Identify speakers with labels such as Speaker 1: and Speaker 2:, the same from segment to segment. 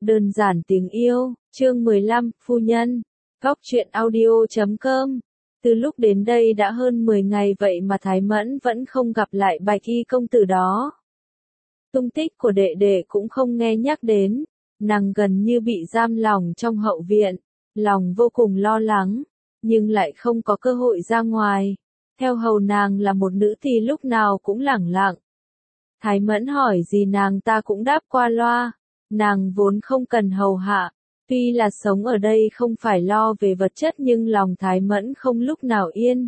Speaker 1: Đơn giản tiếng yêu, chương 15, phu nhân. Góc truyện audio.com. Từ lúc đến đây đã hơn 10 ngày vậy mà Thái Mẫn vẫn không gặp lại Bạch Y công tử đó. Tung tích của đệ đệ cũng không nghe nhắc đến, nàng gần như bị giam lòng trong hậu viện, lòng vô cùng lo lắng, nhưng lại không có cơ hội ra ngoài. Theo hầu nàng là một nữ thì lúc nào cũng lẳng lặng. Thái Mẫn hỏi gì nàng ta cũng đáp qua loa, nàng vốn không cần hầu hạ, tuy là sống ở đây không phải lo về vật chất nhưng lòng Thái Mẫn không lúc nào yên.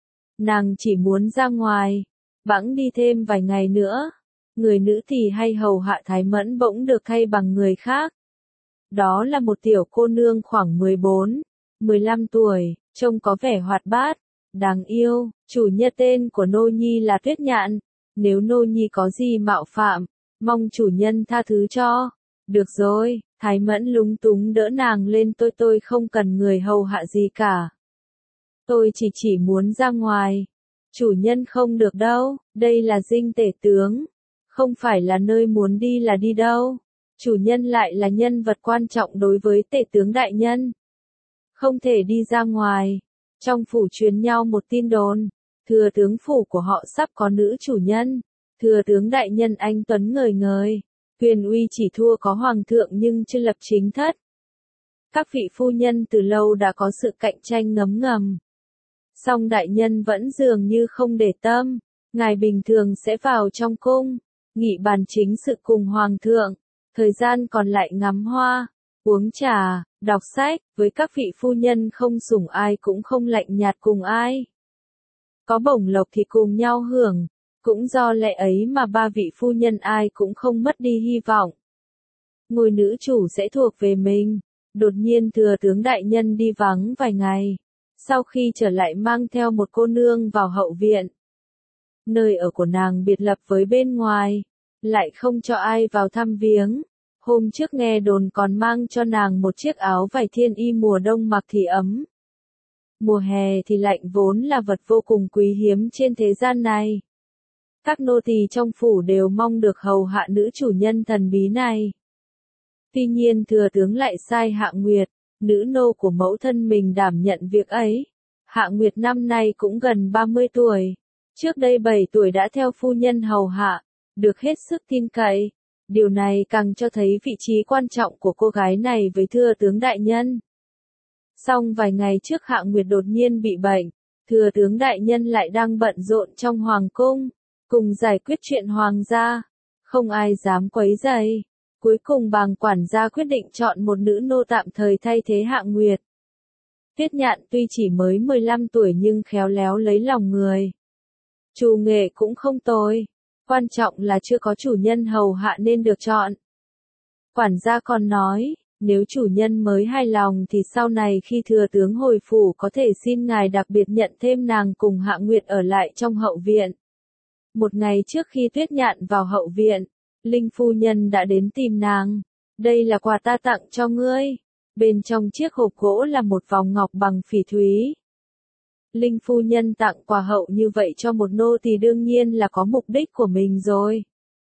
Speaker 1: Nàng chỉ muốn ra ngoài, bẵng đi thêm vài ngày nữa, người nữ thì hay hầu hạ Thái Mẫn bỗng được thay bằng người khác. Đó là một tiểu cô nương khoảng 14, 15 tuổi, trông có vẻ hoạt bát, đáng yêu, chủ nhân tên của nô nhi là Tuyết Nhạn. Nếu nô nhi có gì mạo phạm, mong chủ nhân tha thứ cho. Được rồi, Thái Mẫn lúng túng đỡ nàng lên, tôi không cần người hầu hạ gì cả. Tôi chỉ muốn ra ngoài. Chủ nhân không được đâu, đây là dinh tể tướng. Không phải là nơi muốn đi là đi đâu. Chủ nhân lại là nhân vật quan trọng đối với tể tướng đại nhân. Không thể đi ra ngoài. Trong phủ truyền nhau một tin đồn. Thừa tướng phủ của họ sắp có nữ chủ nhân. Thừa tướng đại nhân anh tuấn ngời ngời. Quyền uy chỉ thua có hoàng thượng nhưng chưa lập chính thất. Các vị phu nhân từ lâu đã có sự cạnh tranh ngấm ngầm. Song đại nhân vẫn dường như không để tâm. Ngài bình thường sẽ vào trong cung, nghị bàn chính sự cùng hoàng thượng. Thời gian còn lại ngắm hoa, uống trà, đọc sách. Với các vị phu nhân không sủng ai cũng không lạnh nhạt cùng ai. Có bổng lộc thì cùng nhau hưởng, cũng do lẽ ấy mà ba vị phu nhân ai cũng không mất đi hy vọng. Ngôi nữ chủ sẽ thuộc về mình. Đột nhiên thừa tướng đại nhân đi vắng vài ngày, sau khi trở lại mang theo một cô nương vào hậu viện. Nơi ở của nàng biệt lập với bên ngoài, lại không cho ai vào thăm viếng. Hôm trước nghe đồn còn mang cho nàng một chiếc áo vải thiên y mùa đông mặc thì ấm. Mùa hè thì lạnh vốn là vật vô cùng quý hiếm trên thế gian này. Các nô tỳ trong phủ đều mong được hầu hạ nữ chủ nhân thần bí này. Tuy nhiên thừa tướng lại sai Hạ Nguyệt, nữ nô của mẫu thân mình đảm nhận việc ấy. Hạ Nguyệt năm nay cũng gần 30 tuổi. Trước đây 7 tuổi đã theo phu nhân hầu hạ, được hết sức tin cậy. Điều này càng cho thấy vị trí quan trọng của cô gái này với thừa tướng đại nhân. Song vài ngày trước Hạ Nguyệt đột nhiên bị bệnh, thừa tướng đại nhân lại đang bận rộn trong hoàng cung, cùng giải quyết chuyện hoàng gia, không ai dám quấy rầy. Cuối cùng bàng quản gia quyết định chọn một nữ nô tạm thời thay thế Hạ Nguyệt. Tuyết Nhạn tuy chỉ mới 15 tuổi nhưng khéo léo lấy lòng người. Chủ nghệ cũng không tồi, quan trọng là chưa có chủ nhân hầu hạ nên được chọn. Quản gia còn nói, nếu chủ nhân mới hài lòng thì sau này khi thừa tướng hồi phủ có thể xin ngài đặc biệt nhận thêm nàng cùng Hạ Nguyệt ở lại trong hậu viện. Một ngày trước khi Tuyết Nhạn vào hậu viện, Linh phu nhân đã đến tìm nàng. Đây là quà ta tặng cho ngươi. Bên trong chiếc hộp gỗ là một vòng ngọc bằng phỉ thúy. Linh phu nhân tặng quà hậu như vậy cho một nô thì đương nhiên là có mục đích của mình rồi.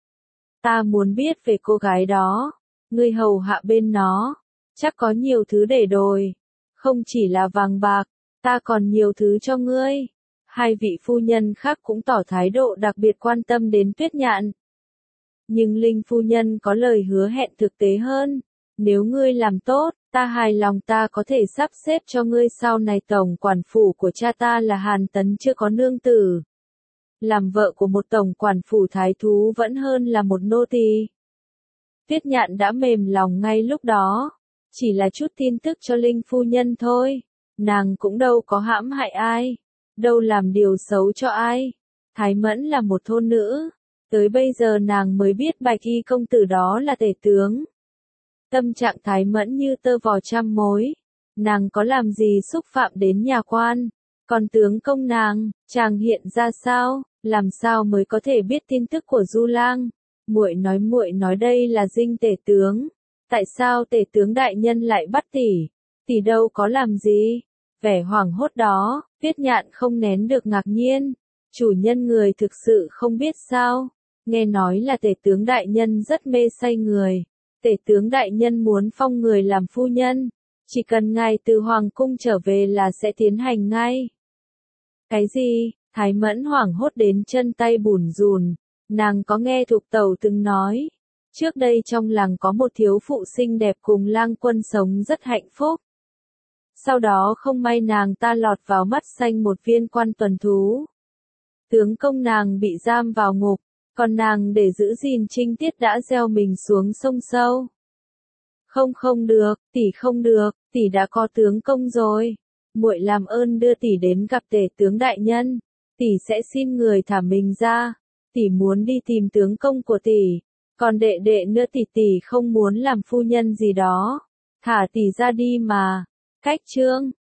Speaker 1: Ta muốn biết về cô gái đó. Ngươi hầu hạ bên nó, chắc có nhiều thứ để đổi. Không chỉ là vàng bạc, ta còn nhiều thứ cho ngươi. Hai vị phu nhân khác cũng tỏ thái độ đặc biệt quan tâm đến Tuyết Nhạn. Nhưng Linh phu nhân có lời hứa hẹn thực tế hơn. Nếu ngươi làm tốt, ta hài lòng ta có thể sắp xếp cho ngươi sau này tổng quản phủ của cha ta là Hàn Tấn chưa có nương tử. Làm vợ của một tổng quản phủ thái thú vẫn hơn là một nô tỳ. Tuyết Nhạn đã mềm lòng ngay lúc đó. Chỉ là chút tin tức cho Linh phu nhân thôi. Nàng cũng đâu có hãm hại ai. Đâu làm điều xấu cho ai. Thái Mẫn là một thôn nữ. Tới bây giờ nàng mới biết Bạch Y công tử đó là tể tướng. Tâm trạng Thái Mẫn như tơ vò trăm mối. Nàng có làm gì xúc phạm đến nhà quan. Còn tướng công nàng, chàng hiện ra sao, làm sao mới có thể biết tin tức của Du Lang. Muội nói đây là dinh tể tướng. Tại sao tể tướng đại nhân lại bắt tỷ? Tỷ đâu có làm gì? Vẻ hoảng hốt đó, Tuyết Nhạn không nén được ngạc nhiên. Chủ nhân người thực sự không biết sao? Nghe nói là tể tướng đại nhân rất mê say người. Tể tướng đại nhân muốn phong người làm phu nhân, chỉ cần ngài từ hoàng cung trở về là sẽ tiến hành ngay. Cái gì? Thái Mẫn hoảng hốt đến chân tay bủn rủn, nàng có nghe Thục Tẩu từng nói, trước đây trong làng có một thiếu phụ xinh đẹp cùng Lang Quân sống rất hạnh phúc. Sau đó không may nàng ta lọt vào mắt xanh một viên quan tuần thú. Tướng công nàng bị giam vào ngục, còn nàng để giữ gìn trinh tiết đã gieo mình xuống sông sâu. Không được, tỷ không được, tỷ đã có tướng công rồi. Muội làm ơn đưa tỷ đến gặp tể tướng đại nhân, tỷ sẽ xin người thả mình ra. Tỷ muốn đi tìm tướng công của tỷ, còn đệ đệ nữa tỷ không muốn làm phu nhân gì đó. Thả tỷ ra đi mà. Cách chương